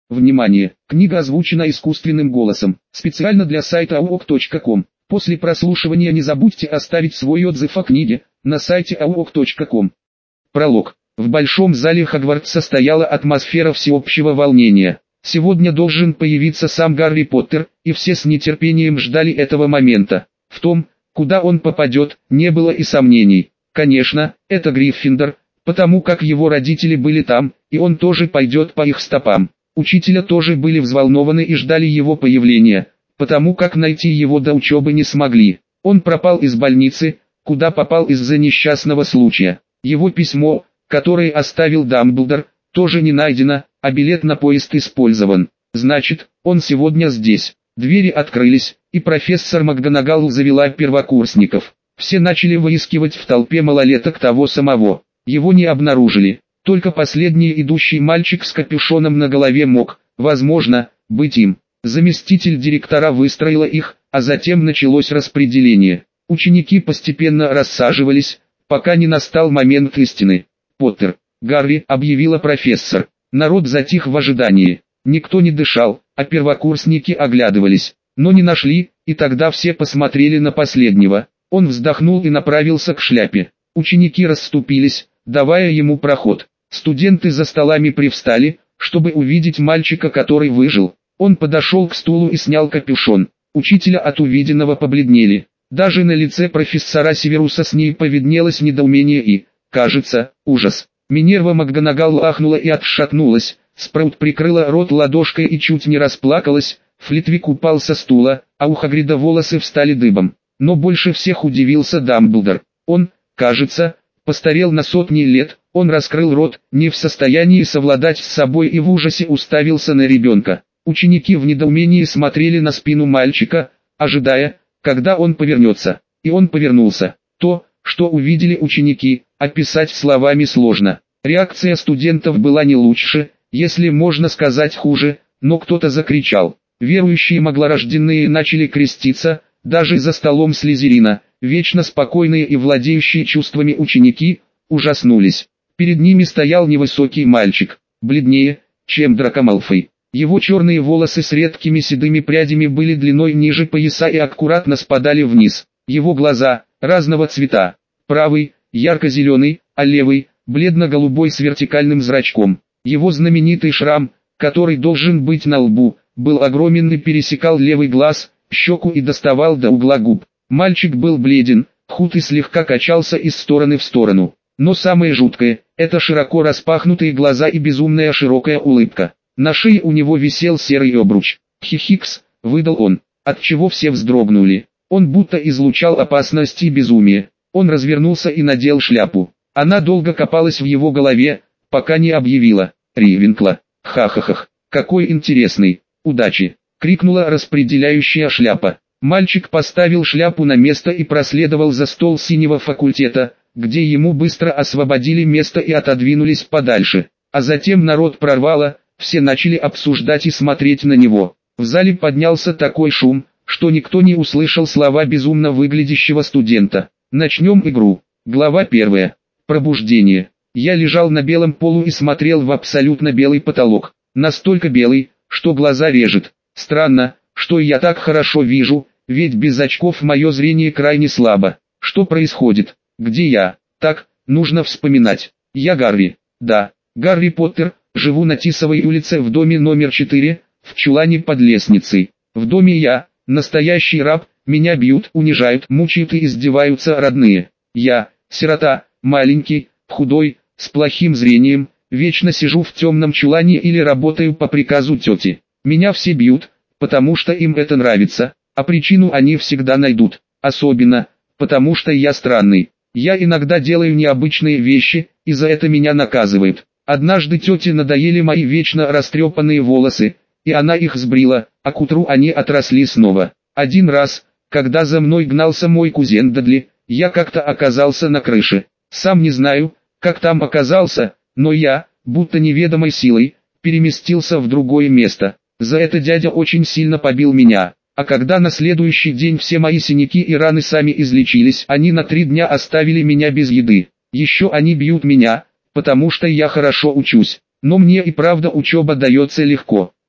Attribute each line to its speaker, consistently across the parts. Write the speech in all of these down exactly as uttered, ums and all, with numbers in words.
Speaker 1: Внимание! Книга озвучена искусственным голосом, специально для сайта ауок точка ком. После прослушивания не забудьте оставить свой отзыв о книге на сайте ауок точка ком. Пролог. В большом зале Хогвартса стояла атмосфера всеобщего волнения. Сегодня должен появиться сам Гарри Поттер, и все с нетерпением ждали этого момента. В том, куда он попадет, не было и сомнений. Конечно, это Гриффиндор, потому как его родители были там, и он тоже пойдет по их стопам. Учителя тоже были взволнованы и ждали его появления, потому как найти его до учебы не смогли. Он пропал из больницы, куда попал из-за несчастного случая. Его письмо, которое оставил Дамблдор, тоже не найдено, а билет на поезд использован. Значит, он сегодня здесь. Двери открылись, и профессор МакГонагал завела первокурсников. Все начали выискивать в толпе малолеток того самого. Его не обнаружили. Только последний идущий мальчик с капюшоном на голове мог, возможно, быть им. Заместитель директора выстроила их, а затем началось распределение. Ученики постепенно рассаживались, пока не настал момент истины. «Поттер, Гарри», — объявила профессор. Народ затих в ожидании. Никто не дышал, а первокурсники оглядывались, но не нашли, и тогда все посмотрели на последнего. Он вздохнул и направился к шляпе. Ученики расступились, давая ему проход. Студенты за столами привстали, чтобы увидеть мальчика, который выжил. Он подошел к стулу и снял капюшон. Учителя от увиденного побледнели. Даже на лице профессора Северуса Снейпа виднелось недоумение и, кажется, ужас. Минерва МакГонагал ахнула и отшатнулась. Спраут прикрыла рот ладошкой и чуть не расплакалась. Флитвик упал со стула, а у Хагрида волосы встали дыбом. Но больше всех удивился Дамблдор. Он, кажется, постарел на сотни лет. Он раскрыл рот, не в состоянии совладать с собой, и в ужасе уставился на ребенка. Ученики в недоумении смотрели на спину мальчика, ожидая, когда он повернется. И он повернулся. То, что увидели ученики, описать словами сложно. Реакция студентов была не лучше, если можно сказать хуже, но кто-то закричал. Верующие маглорожденные начали креститься, даже за столом Слизерина. Вечно спокойные и владеющие чувствами ученики ужаснулись. Перед ними стоял невысокий мальчик, бледнее, чем Драко Малфой. Его черные волосы с редкими седыми прядями были длиной ниже пояса и аккуратно спадали вниз. Его глаза, разного цвета, правый, ярко-зеленый, а левый, бледно-голубой с вертикальным зрачком. Его знаменитый шрам, который должен быть на лбу, был огромен и пересекал левый глаз, щеку и доставал до угла губ. Мальчик был бледен, худ и слегка качался из стороны в сторону. Но самое жуткое – это широко распахнутые глаза и безумная широкая улыбка. На шее у него висел серый обруч. «Хихикс», – выдал он, отчего все вздрогнули. Он будто излучал опасность и безумие. Он развернулся и надел шляпу. Она долго копалась в его голове, пока не объявила: «Ривенкла, ха-ха-ха, какой интересный, удачи!» — крикнула распределяющая шляпа. Мальчик поставил шляпу на место и проследовал за стол синего факультета, где ему быстро освободили место и отодвинулись подальше. А затем народ прорвало, все начали обсуждать и смотреть на него. В зале поднялся такой шум, что никто не услышал слова безумно выглядящего студента. Начнем игру. Глава первая. Пробуждение. Я лежал на белом полу и смотрел в абсолютно белый потолок. Настолько белый, что глаза режет. Странно, что я так хорошо вижу, ведь без очков мое зрение крайне слабо. Что происходит? Где я? Так, нужно вспоминать. Я Гарри. Да, Гарри Поттер, живу на Тисовой улице в доме номер четыре, в чулане под лестницей. В доме я, настоящий раб, меня бьют, унижают, мучают и издеваются родные. Я, сирота, маленький, худой, с плохим зрением, вечно сижу в темном чулане или работаю по приказу тети. Меня все бьют, потому что им это нравится, а причину они всегда найдут. Особенно, потому что я странный. Я иногда делаю необычные вещи, и за это меня наказывают. Однажды тете надоели мои вечно растрепанные волосы, и она их сбрила, а к утру они отросли снова. Один раз, когда за мной гнался мой кузен Дадли, я как-то оказался на крыше. Сам не знаю, как там оказался, но я, будто неведомой силой, переместился в другое место. За это дядя очень сильно побил меня. А когда на следующий день все мои синяки и раны сами излечились, они на три дня оставили меня без еды. Еще они бьют меня, потому что я хорошо учусь. Но мне и правда учеба дается легко.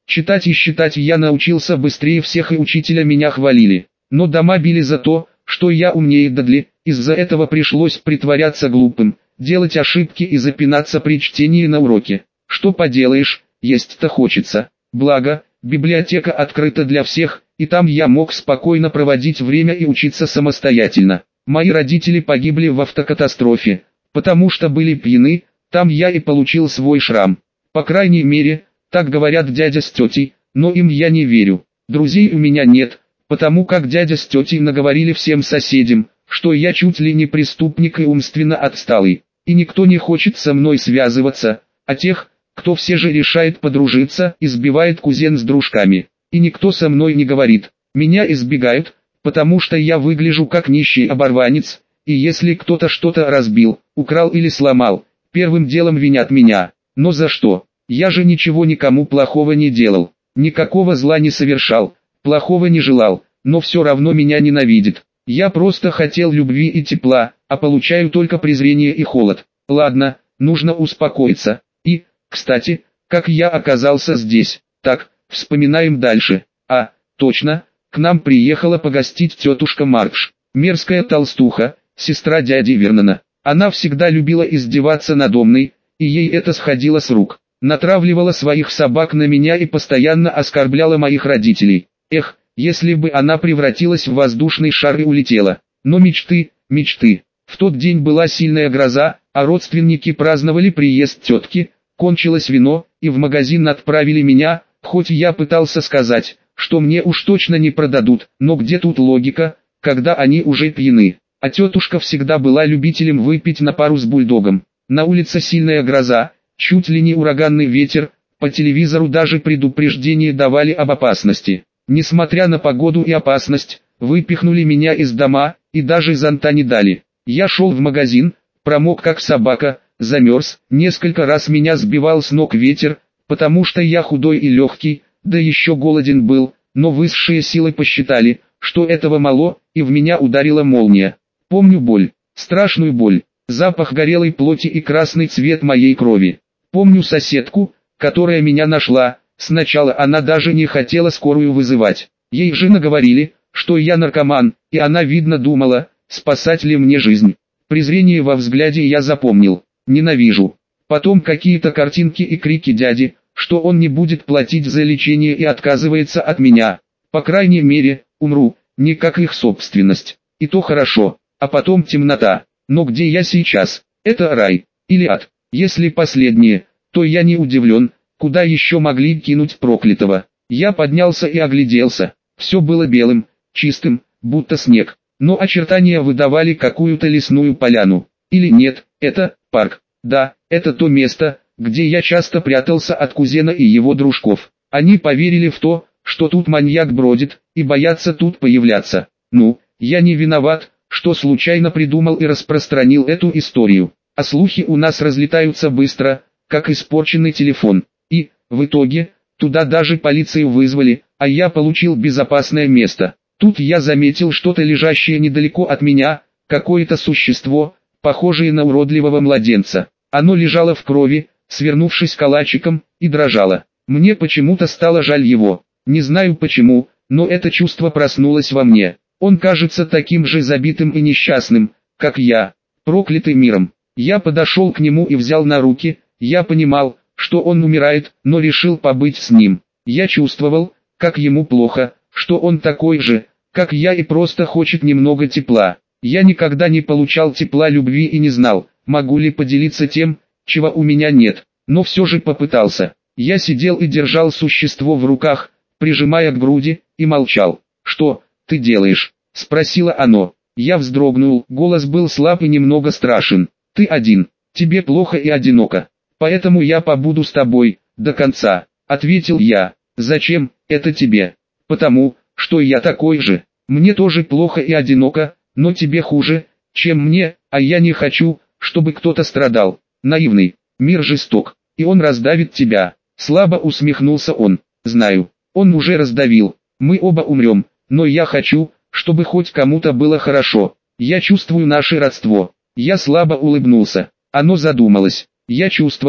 Speaker 1: Читать и считать я научился быстрее всех, и учителя меня хвалили. Но дома били за то, что я умнее Дадли, из-за этого пришлось притворяться глупым, делать ошибки и запинаться при чтении на уроке. Что поделаешь, есть-то хочется. Благо, библиотека открыта для всех, и там я мог спокойно проводить время и учиться самостоятельно. Мои родители погибли в автокатастрофе, потому что были пьяны, там я и получил свой шрам. По крайней мере, так говорят дядя с тетей, но им я не верю. Друзей у меня нет, потому как дядя с тетей наговорили всем соседям, что я чуть ли не преступник и умственно отсталый. И никто не хочет со мной связываться, а тех, кто все же решает подружиться, избивает кузен с дружками. И никто со мной не говорит. Меня избегают, потому что я выгляжу как нищий оборванец, и если кто-то что-то разбил, украл или сломал, первым делом винят меня. Но за что? Я же ничего никому плохого не делал, никакого зла не совершал, плохого не желал, но все равно меня ненавидят. Я просто хотел любви и тепла, а получаю только презрение и холод. Ладно, нужно успокоиться. И, кстати, как я оказался здесь? Так, вспоминаем дальше. А, точно, к нам приехала погостить тетушка Маркш, мерзкая толстуха, сестра дяди Вернона. Она всегда любила издеваться над Омной, и ей это сходило с рук. Натравливала своих собак на меня и постоянно оскорбляла моих родителей. Эх, если бы она превратилась в воздушный шар и улетела. Но мечты, мечты. В тот день была сильная гроза, а родственники праздновали приезд тетки, кончилось вино, и в магазин отправили меня, хоть я пытался сказать, что мне уж точно не продадут, но где тут логика, когда они уже пьяны. А тетушка всегда была любителем выпить на пару с бульдогом. На улице сильная гроза, чуть ли не ураганный ветер, по телевизору даже предупреждение давали об опасности. Несмотря на погоду и опасность, выпихнули меня из дома, и даже зонта не дали. Я шел в магазин, промок как собака, замерз, несколько раз меня сбивал с ног ветер, потому что я худой и легкий, да еще голоден был, но высшие силы посчитали, что этого мало, и в меня ударила молния. Помню боль, страшную боль, запах горелой плоти и красный цвет моей крови. Помню соседку, которая меня нашла, сначала она даже не хотела скорую вызывать. Ей же наговорили, что я наркоман, и она, видно, думала, спасать ли мне жизнь. Презрение во взгляде я запомнил, ненавижу. Потом какие-то картинки и крики дяди, что он не будет платить за лечение и отказывается от меня. По крайней мере, умру, не как их собственность. И то хорошо, а потом темнота. Но где я сейчас? Это рай или ад? Если последнее, то я не удивлен, куда еще могли кинуть проклятого. Я поднялся и огляделся. Все было белым, чистым, будто снег. Но очертания выдавали какую-то лесную поляну. Или нет, это парк. Да, это то место, где я часто прятался от кузена и его дружков. Они поверили в то, что тут маньяк бродит, и боятся тут появляться. Ну, я не виноват, что случайно придумал и распространил эту историю. А слухи у нас разлетаются быстро, как испорченный телефон. И, в итоге, туда даже полицию вызвали, а я получил безопасное место. Тут я заметил что-то лежащее недалеко от меня, какое-то существо, похожее на уродливого младенца. Оно лежало в крови, свернувшись калачиком, и дрожало. Мне почему-то стало жаль его. Не знаю почему, но это чувство проснулось во мне. Он кажется таким же забитым и несчастным, как я, проклятый миром. Я подошел к нему и взял на руки. Я понимал, что он умирает, но решил побыть с ним. Я чувствовал, как ему плохо, что он такой же, как я, и просто хочет немного тепла. Я никогда не получал тепла любви и не знал, могу ли поделиться тем, чего у меня нет, но все же попытался. Я сидел и держал существо в руках, прижимая к груди, и молчал. «Что ты делаешь?» — спросило оно. Я вздрогнул, голос был слаб и немного страшен. «Ты один, тебе плохо и одиноко, поэтому я побуду с тобой до конца», — ответил я. «Зачем это тебе?» «Потому, что я такой же, мне тоже плохо и одиноко, но тебе хуже, чем мне, а я не хочу, чтобы кто-то страдал. Наивный, мир жесток, и он раздавит тебя». Слабо усмехнулся он. «Знаю, он уже раздавил, мы оба умрем, но я хочу, чтобы хоть кому-то было хорошо. Я чувствую наше родство». Я слабо улыбнулся. Оно задумалось. Я чувствовал,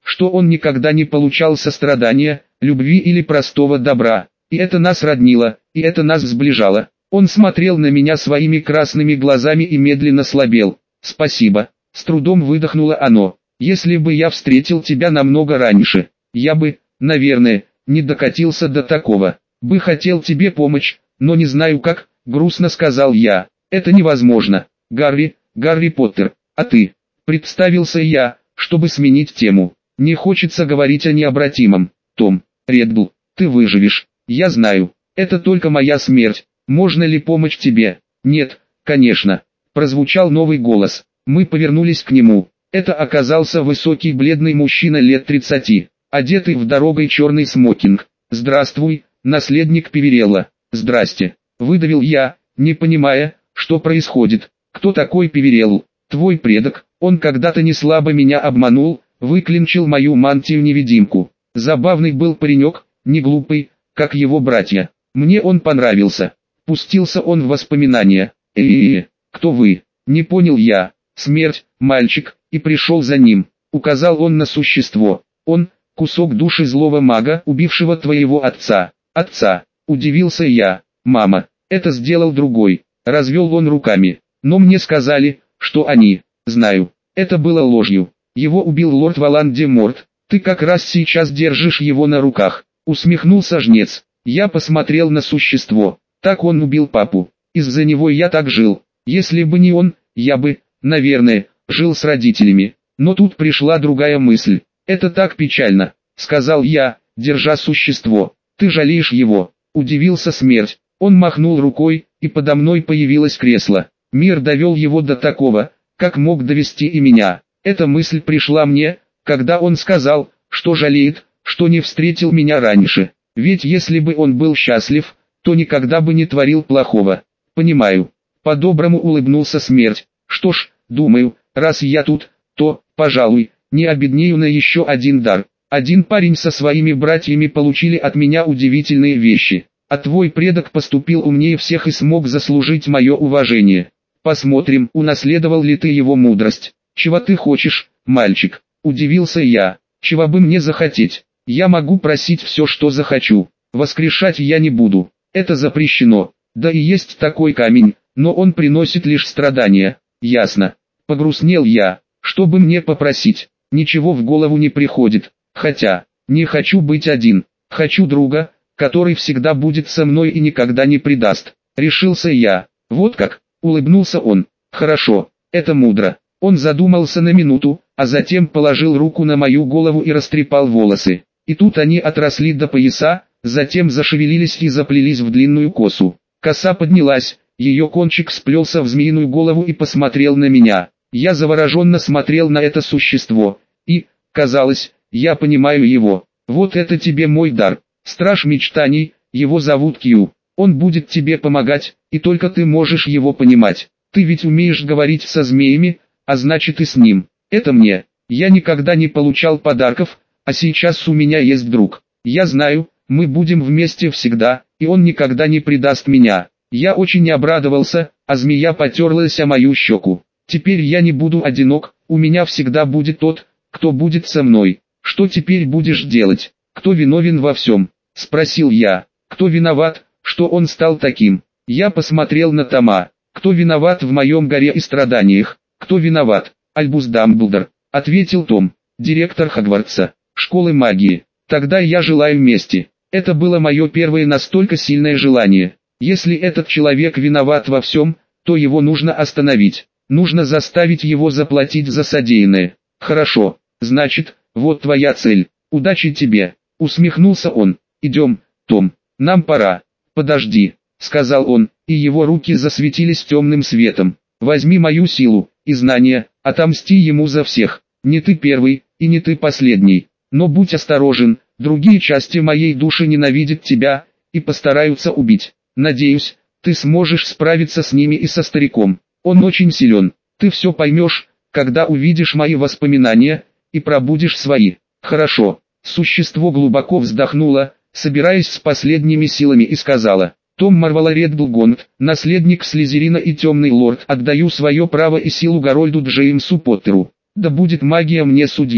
Speaker 1: что он никогда не получал сострадания, любви или простого добра. И это нас роднило, и это нас сближало. Он смотрел на меня своими красными глазами и медленно слабел. «Спасибо», — с трудом выдохнуло оно. «Если бы я встретил тебя намного раньше, я бы, наверное, не докатился до такого. Бы хотел тебе помочь, но не знаю как», — грустно сказал я. «Это невозможно. Гарри, Гарри Поттер, а ты?» Представился я, чтобы сменить тему. «Не хочется говорить о необратимом. Том Реддл, ты выживешь. Я знаю, это только моя смерть. Можно ли помочь тебе?» «Нет, конечно», — прозвучал новый голос. Мы повернулись к нему. Это оказался высокий бледный мужчина лет тридцати, одетый в дорогой черный смокинг. «Здравствуй, наследник Певерелла». «Здрасте», — выдавил я, не понимая, что происходит. «Кто такой Певерелл?» «Твой предок, он когда-то не слабо меня обманул, выклинчил мою мантию-невидимку. Забавный был паренек, не глупый, как его братья. Мне он понравился». Пустился он в воспоминания. «Э-э-э, кто вы?» Не понял я. «Смерть, мальчик», и пришел за ним. Указал он на существо. «Он, кусок души злого мага, убившего твоего отца». «Отца», удивился я. «Мама, это сделал другой». Развел он руками. «Но мне сказали, что они...» «Знаю, это было ложью. Его убил лорд Волан-де-Морт. Ты как раз сейчас держишь его на руках». Усмехнулся жнец. Я посмотрел на существо. Так он убил папу. Из-за него я так жил. Если бы не он, я бы, наверное, жил с родителями. Но тут пришла другая мысль. «Это так печально», — сказал я, держа существо. «Ты жалеешь его?» — удивился смерть. Он махнул рукой, и подо мной появилось кресло. Мир довел его до такого, как мог довести и меня. Эта мысль пришла мне, когда он сказал, что жалеет, что не встретил меня раньше. Ведь если бы он был счастлив, то никогда бы не творил плохого. «Понимаю». По-доброму улыбнулся смерть. «Что ж, думаю, раз я тут, то, пожалуй, не обеднею на еще один дар. Один парень со своими братьями получили от меня удивительные вещи. А твой предок поступил умнее всех и смог заслужить мое уважение. Посмотрим, унаследовал ли ты его мудрость». «Чего ты хочешь, мальчик?» – удивился я. «Чего бы мне захотеть? Я могу просить все, что захочу. Воскрешать я не буду. Это запрещено. Да и есть такой камень, но он приносит лишь страдания». «Ясно». Погрустнел я. «Что бы мне попросить? Ничего в голову не приходит. Хотя, не хочу быть один. Хочу друга, который всегда будет со мной и никогда не предаст». Решился я. «Вот как?» – улыбнулся он. «Хорошо, это мудро». Он задумался на минуту, а затем положил руку на мою голову и растрепал волосы. И тут они отросли до пояса, затем зашевелились и заплелись в длинную косу. Коса поднялась, ее кончик сплелся в змеиную голову и посмотрел на меня. Я завороженно смотрел на это существо, и, казалось, я понимаю его. «Вот это тебе мой дар, страж мечтаний, его зовут Кью. Он будет тебе помогать, и только ты можешь его понимать. Ты ведь умеешь говорить со змеями, а значит и с ним. Это мне. Я никогда не получал подарков, а сейчас у меня есть друг. Я знаю, мы будем вместе всегда, и он никогда не предаст меня». Я очень обрадовался, а змея потерлась о мою щеку. «Теперь я не буду одинок, у меня всегда будет тот, кто будет со мной». «Что теперь будешь делать? Кто виновен во всем?» – спросил я. «Кто виноват, что он стал таким?» Я посмотрел на Тома. «Кто виноват в моем горе и страданиях?» «Кто виноват?» «Альбус Дамблдор», — ответил Том, директор Хогвартса, школы магии. «Тогда я желаю мести». Это было мое первое настолько сильное желание. Если этот человек виноват во всем, то его нужно остановить. Нужно заставить его заплатить за содеянное. «Хорошо, значит, вот твоя цель. Удачи тебе», — усмехнулся он. «Идем, Том, нам пора». «Подожди», — сказал он, и его руки засветились темным светом. «Возьми мою силу и знания, отомсти ему за всех. Не ты первый, и не ты последний. Но будь осторожен, другие части моей души ненавидят тебя, и постараются убить. Надеюсь, ты сможешь справиться с ними и со стариком. Он очень силен. Ты все поймешь, когда увидишь мои воспоминания, и пробудешь свои». «Хорошо». Существо глубоко вздохнуло, собираясь с последними силами, и сказала: «Том Марвола Реддл Гонт, наследник Слизерина и Темный Лорд, отдаю свое право и силу Гарольду Джеймсу Поттеру. Да будет магия мне судьей».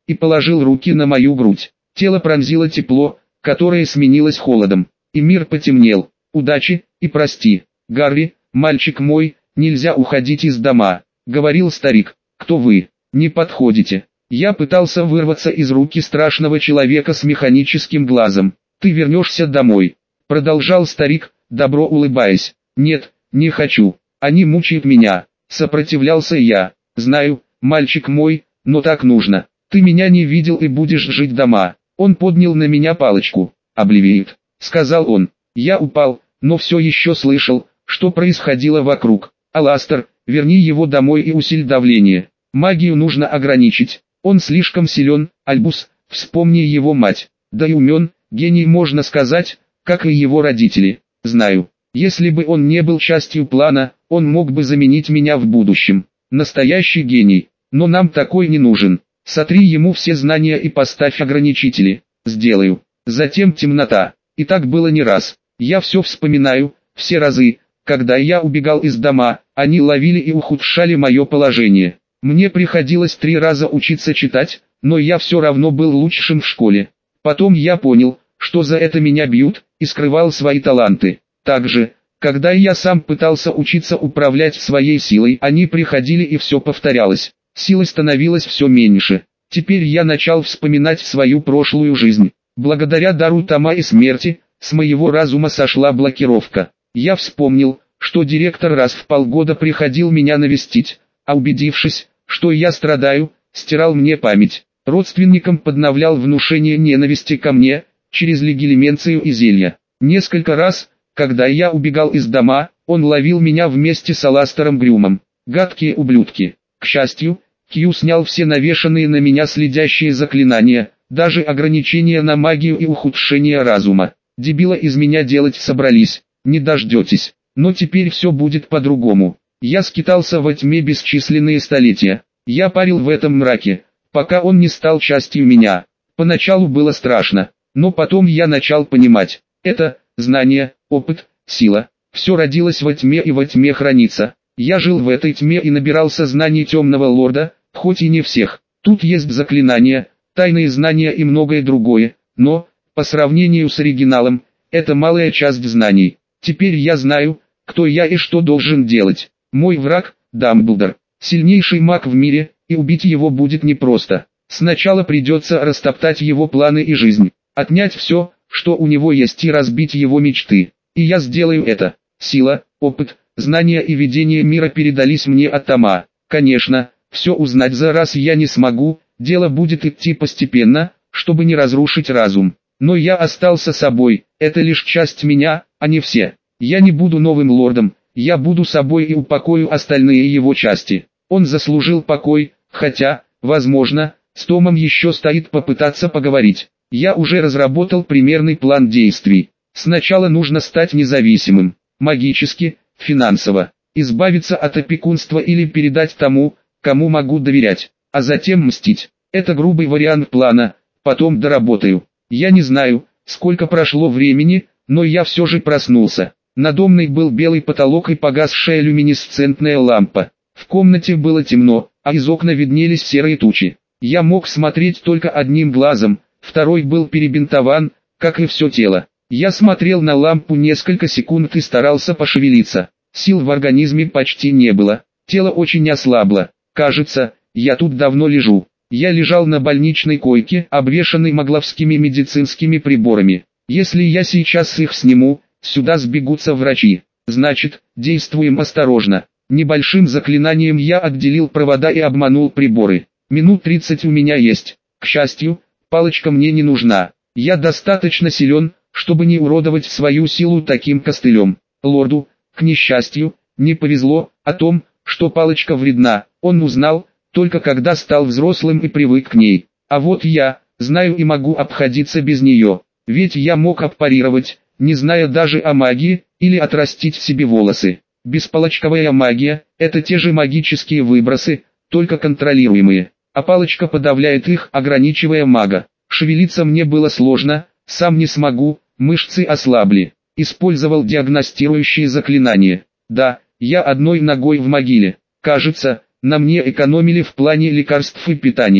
Speaker 1: и положил руки на мою грудь. Тело пронзило тепло, которое сменилось холодом, и мир потемнел. «Удачи, и прости, Гарри, мальчик мой, нельзя уходить из дома», — говорил старик. «Кто вы? Не подходите». Я пытался вырваться из руки страшного человека с механическим глазом. «Ты вернешься домой», — продолжал старик, добро улыбаясь. «Нет, не хочу. Они мучают меня», — сопротивлялся я. «Знаю, мальчик мой, но так нужно. Ты меня не видел и будешь жить дома». Он поднял на меня палочку. «Обливиет», — сказал он. Я упал, но все еще слышал, что происходило вокруг. «Аластер, верни его домой и усиль давление. Магию нужно ограничить. Он слишком силен, Альбус, вспомни его мать. Да и умен, гений можно сказать, как и его родители. Знаю, если бы он не был частью плана, он мог бы заменить меня в будущем. Настоящий гений, но нам такой не нужен. Сотри ему все знания и поставь ограничители». «Сделаю». Затем темнота. И так было не раз. Я все вспоминаю, все разы, когда я убегал из дома, они ловили и ухудшали мое положение. Мне приходилось три раза учиться читать, но я все равно был лучшим в школе. Потом я понял, что за это меня бьют, и скрывал свои таланты. Также, когда я сам пытался учиться управлять своей силой, они приходили и все повторялось. Силы становилось все меньше. Теперь я начал вспоминать свою прошлую жизнь. Благодаря дару Тома и смерти, с моего разума сошла блокировка. Я вспомнил, что директор раз в полгода приходил меня навестить, а убедившись, что я страдаю, стирал мне память. Родственникам подновлял внушение ненависти ко мне, через легилименцию и зелья. Несколько раз, когда я убегал из дома, он ловил меня вместе с Аластером Грюмом. Гадкие ублюдки. К счастью, Кью снял все навешанные на меня следящие заклинания, даже ограничения на магию и ухудшение разума. Дебила из меня делать собрались, не дождетесь. Но теперь все будет по-другому. Я скитался во тьме бесчисленные столетия. Я парил в этом мраке, пока он не стал частью меня. Поначалу было страшно, но потом я начал понимать. Это, знание, опыт, сила. Все родилось во тьме и во тьме хранится. Я жил в этой тьме и набирался знаний темного лорда, хоть и не всех. Тут есть заклинания, тайные знания и многое другое, но, по сравнению с оригиналом, это малая часть знаний. Теперь я знаю, кто я и что должен делать. Мой враг – Дамблдор, сильнейший маг в мире, и убить его будет непросто. Сначала придется растоптать его планы и жизнь, отнять все, что у него есть, и разбить его мечты. И я сделаю это. Сила, опыт, знания и видение мира передались мне от Тома. Конечно, все узнать за раз я не смогу, дело будет идти постепенно, чтобы не разрушить разум. Но я остался собой, это лишь часть меня, а не все. Я не буду новым лордом, я буду собой и упокою остальные его части. Он заслужил покой, хотя, возможно, с Томом еще стоит попытаться поговорить. Я уже разработал примерный план действий. Сначала нужно стать независимым, магически, финансово, избавиться от опекунства или передать тому, кому могу доверять, а затем мстить. Это грубый вариант плана, потом доработаю. Я не знаю, сколько прошло времени, но я все же проснулся. На домной был белый потолок и погасшая люминесцентная лампа. В комнате было темно, а из окна виднелись серые тучи. Я мог смотреть только одним глазом, второй был перебинтован, как и все тело. Я смотрел на лампу несколько секунд и старался пошевелиться. Сил в организме почти не было, тело очень ослабло. Кажется, я тут давно лежу. Я лежал на больничной койке, обвешанной магловскими медицинскими приборами. Если я сейчас их сниму, сюда сбегутся врачи. Значит, действуем осторожно. Небольшим заклинанием я отделил провода и обманул приборы. Минут тридцать у меня есть. К счастью, палочка мне не нужна. Я достаточно силен, чтобы не уродовать свою силу таким костылем. Лорду, к несчастью, не повезло. О том, что палочка вредна, он узнал, только когда стал взрослым и привык к ней. А вот я, знаю и могу обходиться без нее. Ведь я мог аппарировать, не зная даже о магии, или отрастить себе волосы. Беспалочковая магия – это те же магические выбросы, только контролируемые. А палочка подавляет их, ограничивая мага. Шевелиться мне было сложно, сам не смогу, мышцы ослабли. Использовал диагностирующие заклинания. Да, я одной ногой в могиле. Кажется, на мне экономили в плане лекарств и питания.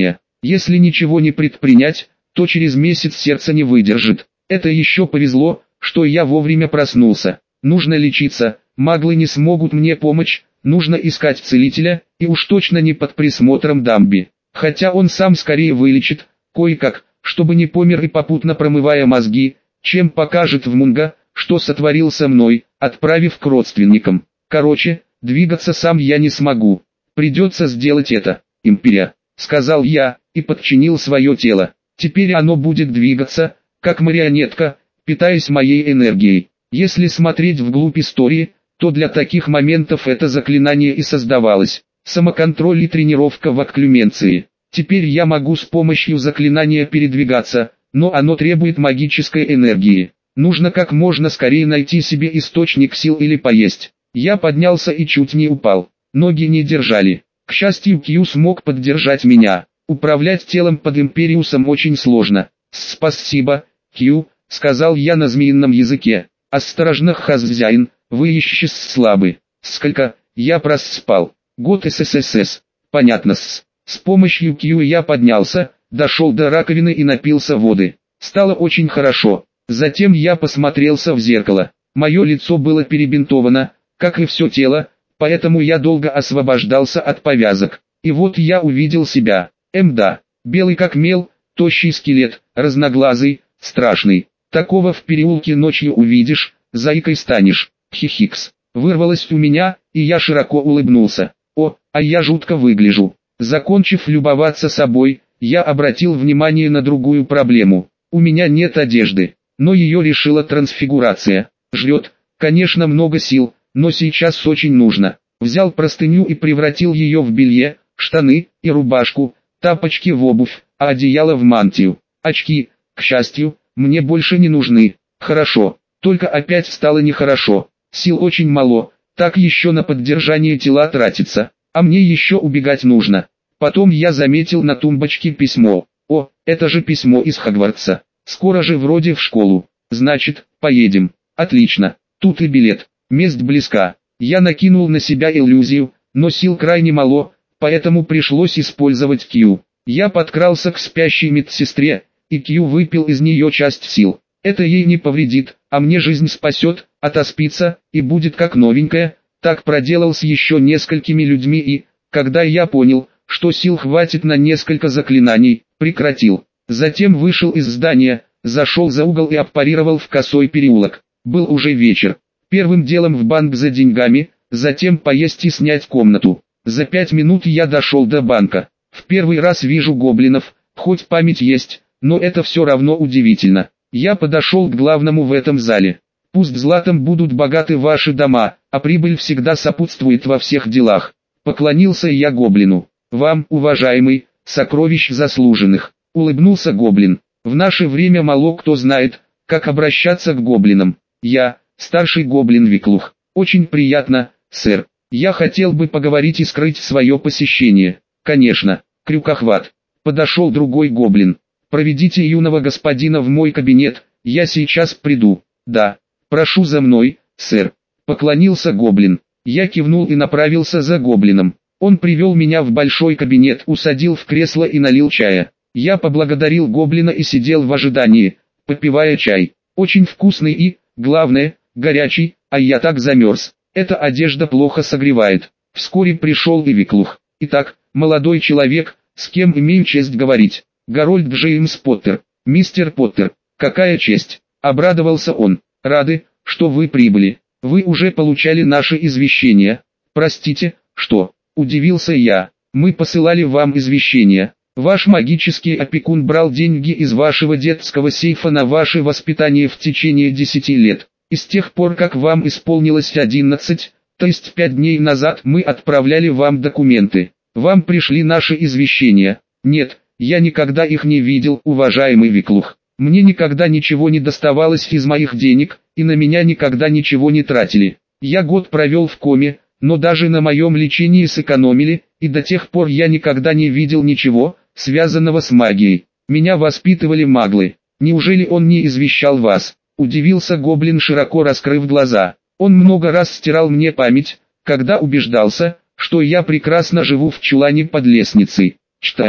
Speaker 1: Если ничего не предпринять, то через месяц сердце не выдержит. Это еще повезло, что я вовремя проснулся. Нужно лечиться, маглы не смогут мне помочь, нужно искать целителя, и уж точно не под присмотром Дамби. Хотя он сам скорее вылечит, кое-как, чтобы не помер и попутно промывая мозги, чем покажет в Мунго, что сотворил со мной, отправив к родственникам. Короче, двигаться сам я не смогу. Придется сделать это, империя, сказал я, и подчинил свое тело. Теперь оно будет двигаться, как марионетка, питаясь моей энергией. Если смотреть вглубь истории, то для таких моментов это заклинание и создавалось. Самоконтроль и тренировка в окклюменции. Теперь я могу с помощью заклинания передвигаться, но оно требует магической энергии. Нужно как можно скорее найти себе источник сил или поесть. Я поднялся и чуть не упал. Ноги не держали. К счастью, Кью смог поддержать меня. Управлять телом под Империусом очень сложно. «Спасибо, Кью», — сказал я на змеином языке. «Осторожно, хозяин, вы еще слабы». «Сколько? Я проспал. Год СССС». «Понятно-с». С помощью Кью я поднялся, дошел до раковины и напился воды. Стало очень хорошо. Затем я посмотрелся в зеркало. Мое лицо было перебинтовано, как и все тело, поэтому я долго освобождался от повязок. И вот я увидел себя. Мда, белый как мел, тощий скелет, разноглазый, страшный. Такого в переулке ночью увидишь, заикой станешь. Хихикс. Вырвалось у меня, и я широко улыбнулся. О, а я жутко выгляжу. Закончив любоваться собой, я обратил внимание на другую проблему. У меня нет одежды, но ее решила трансфигурация. Жрет, конечно, много сил, но сейчас очень нужно. Взял простыню и превратил ее в белье, штаны и рубашку, тапочки в обувь, а одеяло в мантию. Очки, к счастью, мне больше не нужны. Хорошо, только опять стало нехорошо. Сил очень мало, так еще на поддержание тела тратится, а мне еще убегать нужно. Потом я заметил на тумбочке письмо. О, это же письмо из Хогвартса. Скоро же вроде в школу. Значит, поедем. Отлично. Тут и билет. Месть близка. Я накинул на себя иллюзию, но сил крайне мало, поэтому пришлось использовать Кью. Я подкрался к спящей медсестре, и Кью выпил из нее часть сил. Это ей не повредит, а мне жизнь спасет, отоспится, и будет как новенькая. Так проделал с еще несколькими людьми и, когда я понял, что сил хватит на несколько заклинаний, прекратил. Затем вышел из здания, зашел за угол и аппарировал в косой переулок. Был уже вечер. Первым делом в банк за деньгами, затем поесть и снять комнату. За пять минут я дошел до банка. В первый раз вижу гоблинов, хоть память есть, но это все равно удивительно. Я подошел к главному в этом зале. Пусть златом будут богаты ваши дома, а прибыль всегда сопутствует во всех делах. Поклонился я гоблину. Вам, уважаемый, сокровищ заслуженных. Улыбнулся гоблин. В наше время мало кто знает, как обращаться к гоблинам. Я, старший гоблин Виклух. Очень приятно, сэр. Я хотел бы поговорить и скрыть свое посещение. Конечно, крюкохват. Подошел другой гоблин. Проведите юного господина в мой кабинет, я сейчас приду. Да, прошу за мной, сэр. Поклонился гоблин. Я кивнул и направился за гоблином. Он привел меня в большой кабинет, усадил в кресло и налил чая. Я поблагодарил гоблина и сидел в ожидании, попивая чай. Очень вкусный и, главное, горячий, а я так замерз. Эта одежда плохо согревает. Вскоре пришел и Виклух. Итак, молодой человек, с кем имею честь говорить? Гарольд Джеймс Поттер. Мистер Поттер, какая честь. Обрадовался он. Рады, что вы прибыли. Вы уже получали наши извещения. Простите, что? Удивился я. Мы посылали вам извещения. Ваш магический опекун брал деньги из вашего детского сейфа на ваше воспитание в течение десяти лет. И с тех пор, как вам исполнилось одиннадцать, то есть пять дней назад, мы отправляли вам документы. Вам пришли наши извещения. Нет, я никогда их не видел, уважаемый Виклух. Мне никогда ничего не доставалось из моих денег, и на меня никогда ничего не тратили. Я год провел в коме, но даже на моем лечении сэкономили, и до тех пор я никогда не видел ничего, связанного с магией. Меня воспитывали маглы. Неужели он не извещал вас? Удивился гоблин, широко раскрыв глаза. Он много раз стирал мне память, когда убеждался, что я прекрасно живу в чулане под лестницей. Чта.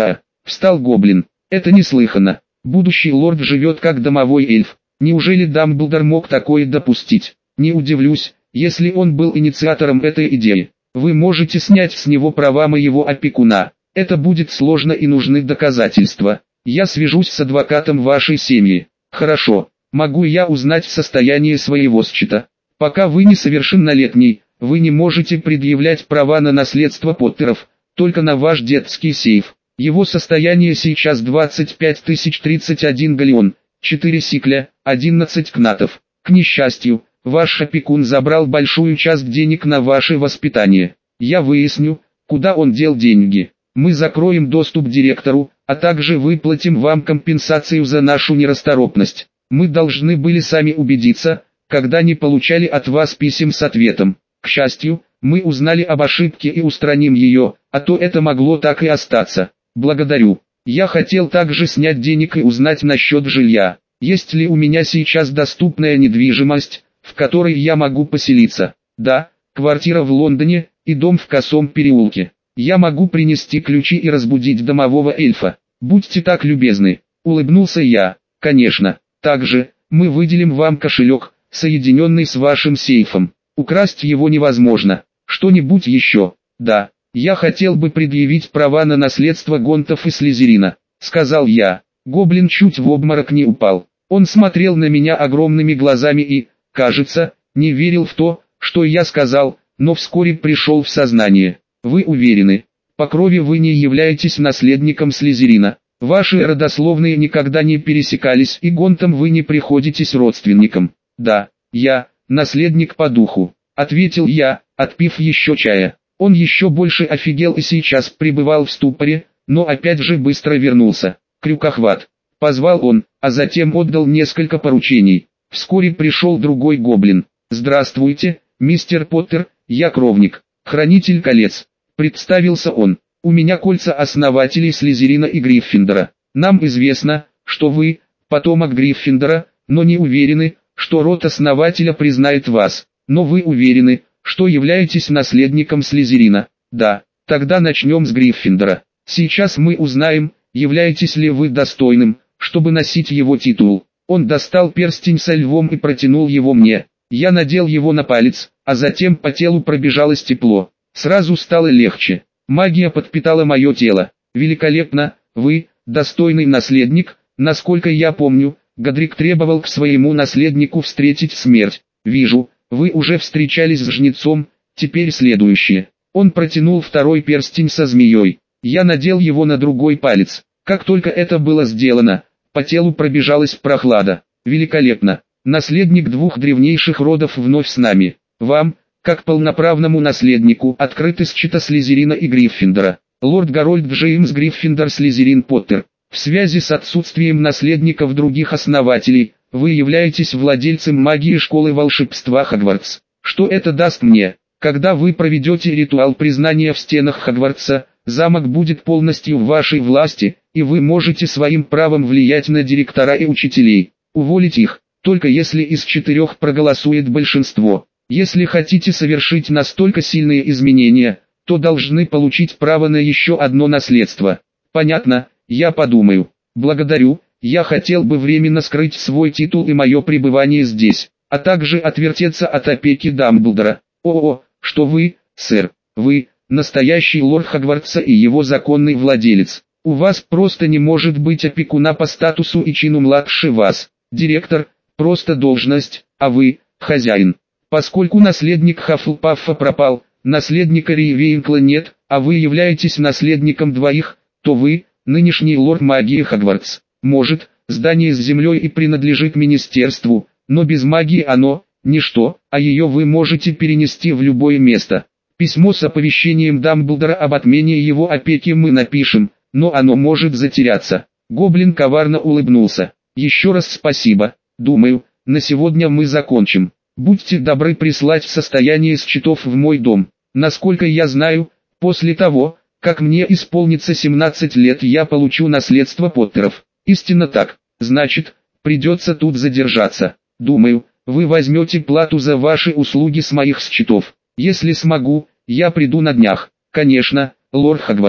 Speaker 1: Встал гоблин. Это неслыханно. Будущий лорд живет как домовой эльф. Неужели Дамблдор мог такое допустить? Не удивлюсь, если он был инициатором этой идеи. Вы можете снять с него права моего опекуна. Это будет сложно и нужны доказательства. Я свяжусь с адвокатом вашей семьи. Хорошо. Могу я узнать состояние своего счета? Пока вы несовершеннолетний, вы не можете предъявлять права на наследство Поттеров, только на ваш детский сейф. Его состояние сейчас двадцать пять тысяч тридцать один галеон, четыре сикля, одиннадцать кнатов. К несчастью, ваш опекун забрал большую часть денег на ваше воспитание. Я выясню, куда он дел деньги. Мы закроем доступ директору, а также выплатим вам компенсацию за нашу нерасторопность. Мы должны были сами убедиться, когда не получали от вас писем с ответом. К счастью, мы узнали об ошибке и устраним ее, а то это могло так и остаться. Благодарю. Я хотел также снять денег и узнать насчет жилья. Есть ли у меня сейчас доступная недвижимость, в которой я могу поселиться? Да, квартира в Лондоне и дом в Косом переулке. Я могу принести ключи и разбудить домового эльфа. Будьте так любезны. Улыбнулся я. Конечно. Также, мы выделим вам кошелек, соединенный с вашим сейфом. Украсть его невозможно. Что-нибудь еще? Да. «Я хотел бы предъявить права на наследство Гонтов и Слизерина», — сказал я. Гоблин чуть в обморок не упал. Он смотрел на меня огромными глазами и, кажется, не верил в то, что я сказал, но вскоре пришел в сознание. «Вы уверены? По крови вы не являетесь наследником Слизерина. Ваши родословные никогда не пересекались, и Гонтам вы не приходитесь родственником». «Да, я, наследник по духу», — ответил я, отпив еще чая. Он еще больше офигел и сейчас пребывал в ступоре, но опять же быстро вернулся. «Крюкохват», — позвал он, а затем отдал несколько поручений. Вскоре пришел другой гоблин. «Здравствуйте, мистер Поттер, я кровник, хранитель колец», — представился он. «У меня кольца основателей Слизерина и Гриффиндора. Нам известно, что вы, потомок Гриффиндора, но не уверены, что род основателя признает вас. Но вы уверены, что являетесь наследником Слизерина? Да, тогда начнем с Гриффиндора. Сейчас мы узнаем, являетесь ли вы достойным, чтобы носить его титул». Он достал перстень со львом и протянул его мне. Я надел его на палец, а затем по телу пробежалось тепло. Сразу стало легче. Магия подпитала мое тело. «Великолепно, вы, достойный наследник, насколько я помню, Годрик требовал к своему наследнику встретить смерть. Вижу, вы уже встречались с жнецом, теперь следующее». Он протянул второй перстень со змеей. Я надел его на другой палец. Как только это было сделано, по телу пробежалась прохлада. «Великолепно. Наследник двух древнейших родов вновь с нами. Вам, как полноправному наследнику, открыты счета Слизерина и Гриффиндора. Лорд Гарольд Джеймс Гриффиндор Слизерин Поттер. В связи с отсутствием наследников других основателей, вы являетесь владельцем магии школы волшебства Хогвартс. Что это даст мне? Когда вы проведете ритуал признания в стенах Хогвартса, замок будет полностью в вашей власти, и вы можете своим правом влиять на директора и учителей. Уволить их, только если из четырех проголосует большинство. Если хотите совершить настолько сильные изменения, то должны получить право на еще одно наследство. Понятно, я подумаю. Благодарю, я хотел бы временно скрыть свой титул и мое пребывание здесь, а также отвертеться от опеки Дамблдора. О-о, что вы, сэр, вы, настоящий лорд Хогвартса и его законный владелец. У вас просто не может быть опекуна по статусу и чину младше вас. Директор, просто должность, а вы, хозяин. Поскольку наследник Хаффлпаффа пропал, наследника Рейвенкла нет, а вы являетесь наследником двоих, то вы, нынешний лорд магии Хогвартс. Может, здание с землей и принадлежит министерству, но без магии оно – ничто, а ее вы можете перенести в любое место. Письмо с оповещением Дамблдора об отмене его опеки мы напишем, но оно может затеряться. Гоблин коварно улыбнулся. Еще раз спасибо, думаю, на сегодня мы закончим. Будьте добры прислать состояние счетов в мой дом. Насколько я знаю, после того, как мне исполнится семнадцать лет, я получу наследство Поттеров. Истинно так. Значит, придется тут задержаться. Думаю, вы возьмете плату за ваши услуги с моих счетов. Если смогу, я приду на днях. Конечно, лорд Хогвартс.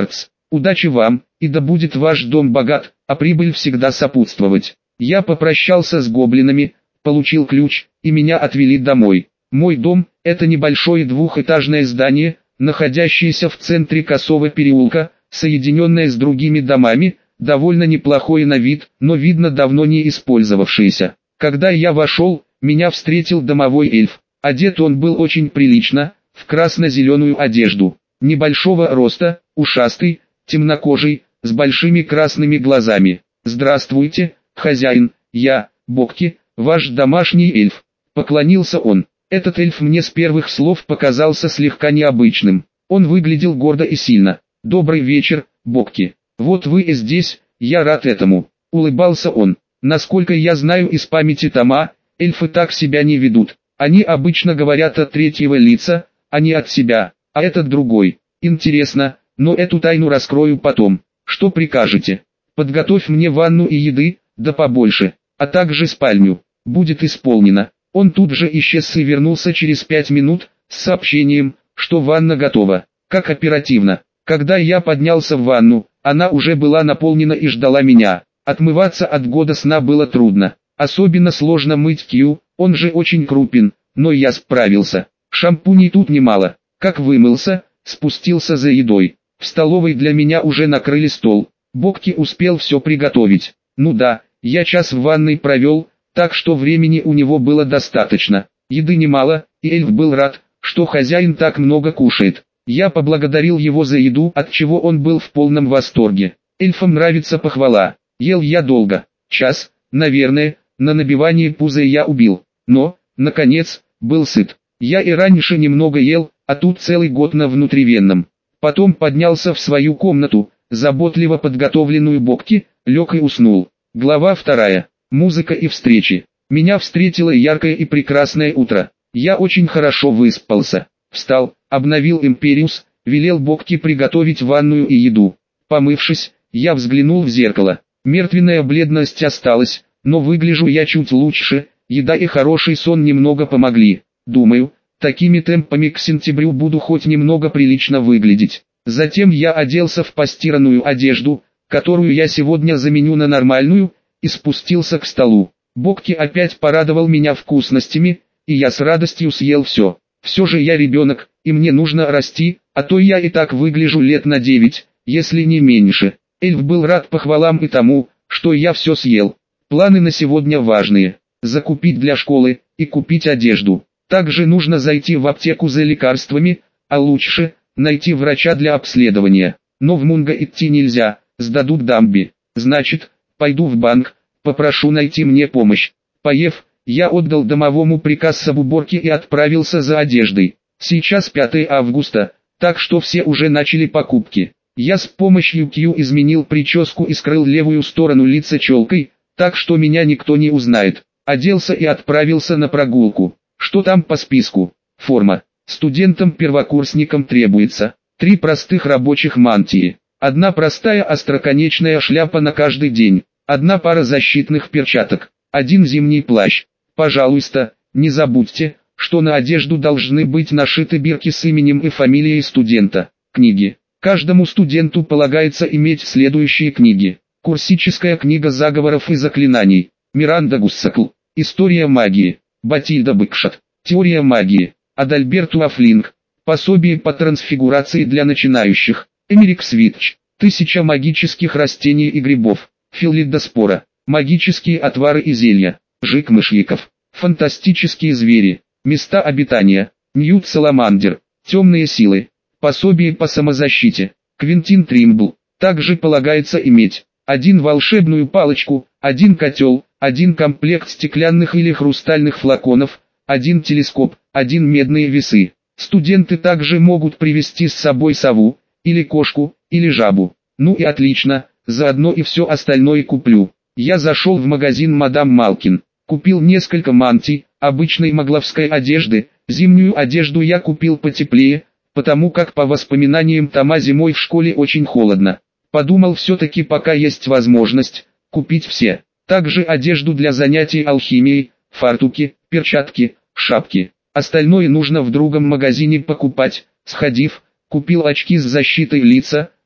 Speaker 1: Удачи вам, и да будет ваш дом богат, а прибыль всегда сопутствовать. Я попрощался с гоблинами, получил ключ, и меня отвели домой. Мой дом – это небольшое двухэтажное здание, находящееся в центре Косого переулка, соединенное с другими домами, довольно неплохое на вид, но видно давно не использовавшееся. Когда я вошел, меня встретил домовой эльф. Одет он был очень прилично, в красно-зеленую одежду. Небольшого роста, ушастый, темнокожий, с большими красными глазами. «Здравствуйте, хозяин, я, Бокки, ваш домашний эльф», — поклонился он. Этот эльф мне с первых слов показался слегка необычным. Он выглядел гордо и сильно. «Добрый вечер, Бокки. Вот вы и здесь, я рад этому», — улыбался он. «Насколько я знаю из памяти Тома, эльфы так себя не ведут. Они обычно говорят от третьего лица, а не от себя, а этот другой. Интересно, но эту тайну раскрою потом. Что прикажете? Подготовь мне ванну и еды, да побольше, а также спальню. Будет исполнено». Он тут же исчез и вернулся через пять минут, с сообщением, что ванна готова. Как оперативно. Когда я поднялся в ванну, она уже была наполнена и ждала меня. Отмываться от года сна было трудно. Особенно сложно мыть Кью, он же очень крупен, но я справился. Шампуней тут немало. Как вымылся, спустился за едой. В столовой для меня уже накрыли стол. Бокки успел все приготовить. Ну да, я час в ванной провел, так что времени у него было достаточно. Еды немало, и эльф был рад, что хозяин так много кушает. Я поблагодарил его за еду, от чего он был в полном восторге. Эльфам нравится похвала. Ел я долго. Час, наверное, на набивание пуза я убил. Но, наконец, был сыт. Я и раньше немного ел, а тут целый год на внутривенном. Потом поднялся в свою комнату, заботливо подготовленную Бокки, лег и уснул. Глава вторая. Музыка и встречи. Меня встретило яркое и прекрасное утро. Я очень хорошо выспался. Встал, обновил Империус, велел Бокки приготовить ванную и еду. Помывшись, я взглянул в зеркало. Мертвенная бледность осталась, но выгляжу я чуть лучше, еда и хороший сон немного помогли. Думаю, такими темпами к сентябрю буду хоть немного прилично выглядеть. Затем я оделся в постиранную одежду, которую я сегодня заменю на нормальную, и спустился к столу. Бокки опять порадовал меня вкусностями, и я с радостью съел все. Все же я ребенок, и мне нужно расти, а то я и так выгляжу лет на девять, если не меньше. Эльф был рад похвалам и тому, что я все съел. Планы на сегодня важные. Закупить для школы, и купить одежду. Также нужно зайти в аптеку за лекарствами, а лучше, найти врача для обследования. Но в Мунго идти нельзя, сдадут дамби. Значит, пойду в банк, попрошу найти мне помощь. Поев, я отдал домовому приказ об уборке и отправился за одеждой. Сейчас пятое августа, так что все уже начали покупки. Я с помощью Кью изменил прическу и скрыл левую сторону лица челкой, так что меня никто не узнает. Оделся и отправился на прогулку. Что там по списку? Форма. Студентам-первокурсникам требуется три простых рабочих мантии. Одна простая остроконечная шляпа на каждый день, одна пара защитных перчаток, один зимний плащ. Пожалуйста, не забудьте, что на одежду должны быть нашиты бирки с именем и фамилией студента. Книги. Каждому студенту полагается иметь следующие книги. Курсическая книга заговоров и заклинаний. Миранда Гуссакл. История магии. Батильда Быкшат. Теория магии. Адальберт Уафлинг. Пособие по трансфигурации для начинающих. Эмерик Свитч. Тысяча магических растений и грибов. Филлидоспора. Магические отвары и зелья. Жик мышьяков. Фантастические звери. Места обитания. Ньют Саламандер. Темные силы. Пособие по самозащите. Квентин Тримбл. Также полагается иметь один волшебную палочку, один котел, один комплект стеклянных или хрустальных флаконов, один телескоп, один медные весы. Студенты также могут привезти с собой сову, или кошку, или жабу. Ну и отлично, заодно и все остальное куплю. Я зашел в магазин Мадам Малкин, купил несколько мантий, обычной могловской одежды, зимнюю одежду я купил потеплее, потому как по воспоминаниям Тома зимой в школе очень холодно. Подумал все-таки пока есть возможность, купить все. Также одежду для занятий алхимией, фартуки, перчатки, шапки. Остальное нужно в другом магазине покупать. Сходив, купил очки с защитой лица,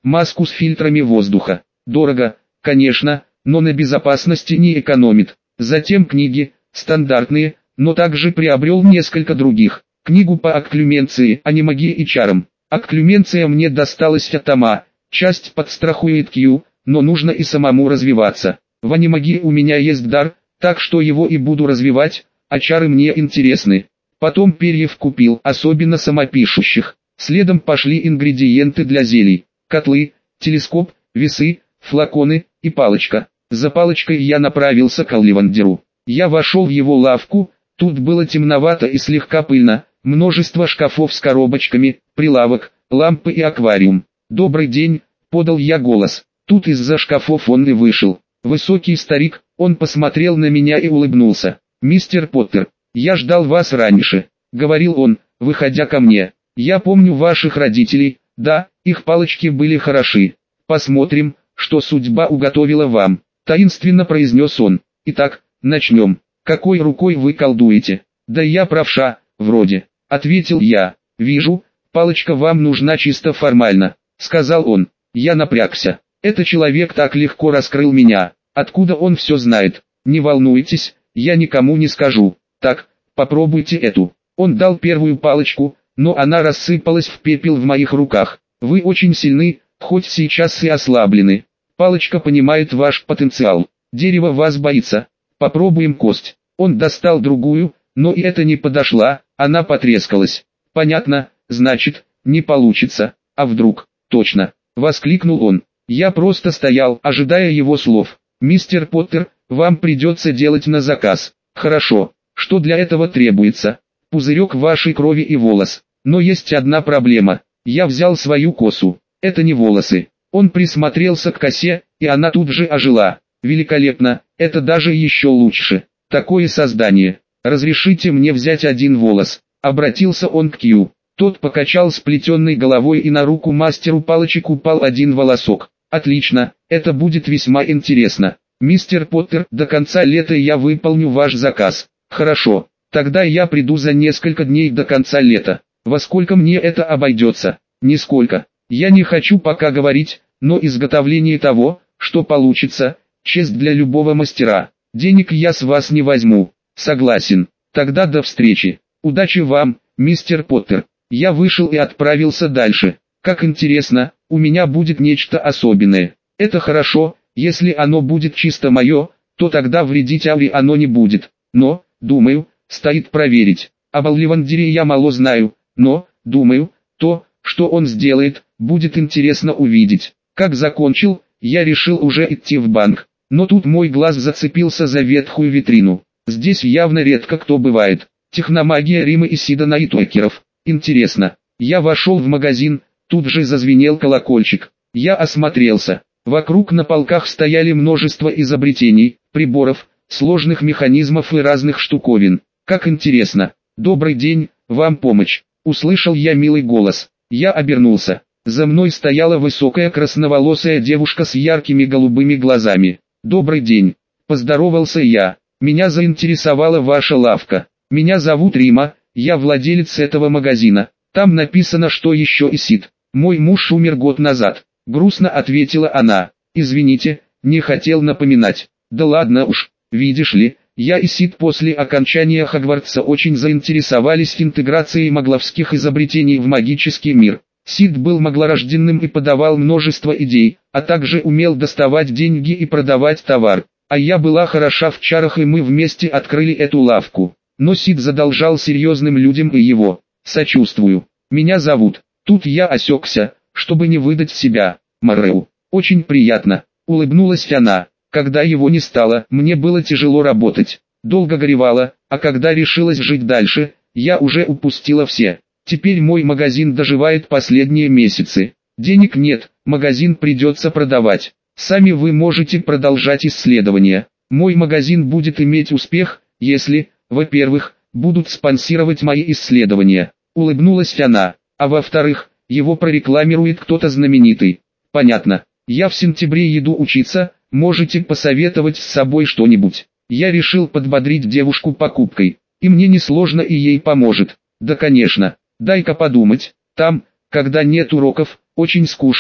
Speaker 1: маску с фильтрами воздуха. Дорого, конечно, но на безопасности не экономит. Затем книги, стандартные, но также приобрел несколько других. Книгу по окклюменции, анимагии и чарам. Окклюменция мне досталась от Тома, часть подстрахует Q, но нужно и самому развиваться. В анимагии у меня есть дар, так что его и буду развивать, а чары мне интересны. Потом перьев купил, особенно самопишущих. Следом пошли ингредиенты для зелий. Котлы, телескоп, весы, флаконы и палочка. За палочкой я направился к Оливандеру. Я вошел в его лавку, тут было темновато и слегка пыльно, множество шкафов с коробочками, прилавок, лампы и аквариум. «Добрый день», — подал я голос. Тут из-за шкафов он и вышел. Высокий старик, он посмотрел на меня и улыбнулся. «Мистер Поттер, я ждал вас раньше», — говорил он, выходя ко мне. «Я помню ваших родителей, да, их палочки были хороши. Посмотрим, что судьба уготовила вам», — таинственно произнес он. «Итак, начнем. Какой рукой вы колдуете?» «Да я правша, вроде», — ответил я. «Вижу, палочка вам нужна чисто формально», — сказал он. Я напрягся. Этот человек так легко раскрыл меня. Откуда он все знает? «Не волнуйтесь, я никому не скажу. Так, попробуйте эту». Он дал первую палочку, но она рассыпалась в пепел в моих руках. «Вы очень сильны, хоть сейчас и ослаблены. Палочка понимает ваш потенциал. Дерево вас боится. Попробуем кость». Он достал другую, но и эта не подошла, она потрескалась. «Понятно, значит, не получится. А вдруг?» «Точно!» — воскликнул он. Я просто стоял, ожидая его слов. «Мистер Поттер, вам придется делать на заказ». «Хорошо. Что для этого требуется?» «Пузырек вашей крови и волос. Но есть одна проблема. Я взял свою косу. Это не волосы». Он присмотрелся к косе, и она тут же ожила. «Великолепно, это даже еще лучше. Такое создание. Разрешите мне взять один волос?» Обратился он к Кью. Тот покачал сплетенной головой, и на руку мастеру палочек упал один волосок. «Отлично, это будет весьма интересно. Мистер Поттер, до конца лета я выполню ваш заказ». «Хорошо, тогда я приду за несколько дней до конца лета. Во сколько мне это обойдется?» «Нисколько. Я не хочу пока говорить, но изготовление того, что получится, честь для любого мастера. Денег я с вас не возьму». «Согласен. Тогда до встречи. Удачи вам, мистер Поттер». Я вышел и отправился дальше. Как интересно, у меня будет нечто особенное. Это хорошо, если оно будет чисто мое, то тогда вредить Аури оно не будет. Но, думаю, стоит проверить. Об Оливандере я мало знаю, но, думаю, то, что он сделает, будет интересно увидеть. Как закончил, я решил уже идти в банк. Но тут мой глаз зацепился за ветхую витрину. Здесь явно редко кто бывает. Техномагия Рима и Сидона и Туэкеров. Интересно. Я вошел в магазин, тут же зазвенел колокольчик. Я осмотрелся. Вокруг на полках стояли множество изобретений, приборов, сложных механизмов и разных штуковин. Как интересно. «Добрый день, вам помочь?» Услышал я милый голос. Я обернулся. За мной стояла высокая красноволосая девушка с яркими голубыми глазами. «Добрый день», — поздоровался я. «Меня заинтересовала ваша лавка. Меня зовут Рима, я владелец этого магазина. Там написано, что еще и Сид. Мой муж умер год назад», — грустно ответила она. «Извините, не хотел напоминать». «Да ладно уж, видишь ли, я и Сид после окончания Хогвартса очень заинтересовались интеграцией магловских изобретений в магический мир. Сид был маглорожденным и подавал множество идей, а также умел доставать деньги и продавать товар. А я была хороша в чарах, и мы вместе открыли эту лавку. Но Сид задолжал серьезным людям и его. Сочувствую. Меня зовут». Тут я осекся, чтобы не выдать себя. «Морреу. Очень приятно», — улыбнулась она. «Когда его не стало, мне было тяжело работать. Долго горевала, а когда решилась жить дальше, я уже упустила все. Теперь мой магазин доживает последние месяцы. Денег нет, магазин придется продавать. Сами вы можете продолжать исследования. Мой магазин будет иметь успех, если, во-первых, будут спонсировать мои исследования», — улыбнулась она, «а во-вторых, его прорекламирует кто-то знаменитый». «Понятно. Я в сентябре иду учиться, можете посоветовать с собой что-нибудь». Я решил подбодрить девушку покупкой. И мне несложно, и ей поможет. «Да конечно. Дай-ка подумать. Там, когда нет уроков, очень скучно,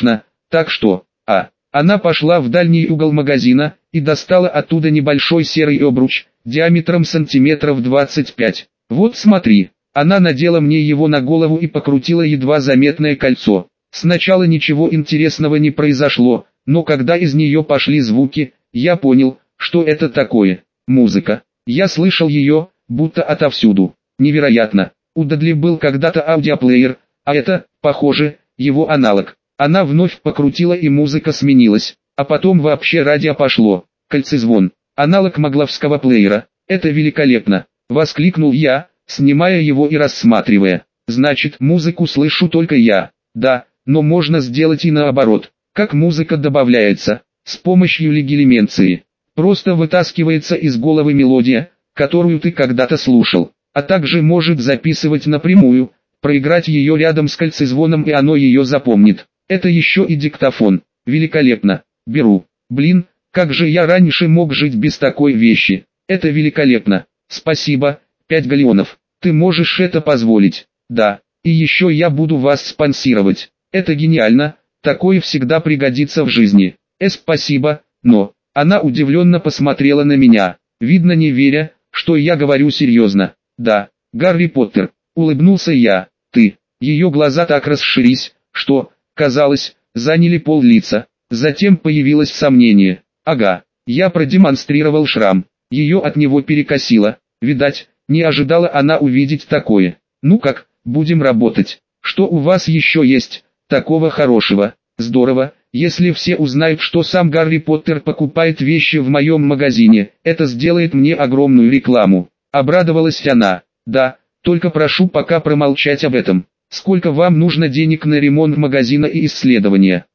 Speaker 1: Так что, а, она пошла в дальний угол магазина и достала оттуда небольшой серый обруч, диаметром сантиметров двадцать пять. Вот смотри, она надела мне его на голову и покрутила едва заметное кольцо. Сначала ничего интересного не произошло, но когда из нее пошли звуки, я понял, что это такое. Музыка. Я слышал ее, будто отовсюду. Невероятно. У Дадли был когда-то аудиоплеер, а это, похоже, его аналог. Она вновь покрутила и музыка сменилась, а потом вообще радио пошло. Кольцезвон. Аналог могловского плеера. Это великолепно. Воскликнул я, снимая его и рассматривая. Значит, музыку слышу только я. Да, но можно сделать и наоборот. Как музыка добавляется? С помощью легилименции. Просто вытаскивается из головы мелодия, которую ты когда-то слушал, а также может записывать напрямую, проиграть ее рядом с кольцезвоном и оно ее запомнит. Это еще и диктофон. Великолепно. Беру. Блин, как же я раньше мог жить без такой вещи. Это великолепно. Спасибо, пять галлеонов. Ты можешь это позволить. Да. И еще я буду вас спонсировать. Это гениально. Такое всегда пригодится в жизни. Э, спасибо, но... Она удивленно посмотрела на меня, видно не веря, что я говорю серьезно. Да, Гарри Поттер, улыбнулся я. Ты. Ее глаза так расширились, что, казалось, заняли пол-лица. Затем появилось сомнение. Ага, я продемонстрировал шрам. Ее от него перекосило. Видать, не ожидала она увидеть такое. Ну как, будем работать. Что у вас еще есть такого хорошего? Здорово. Если все узнают, что сам Гарри Поттер покупает вещи в моем магазине, это сделает мне огромную рекламу. Обрадовалась она. Да, только прошу пока промолчать об этом. Сколько вам нужно денег на ремонт магазина и исследования?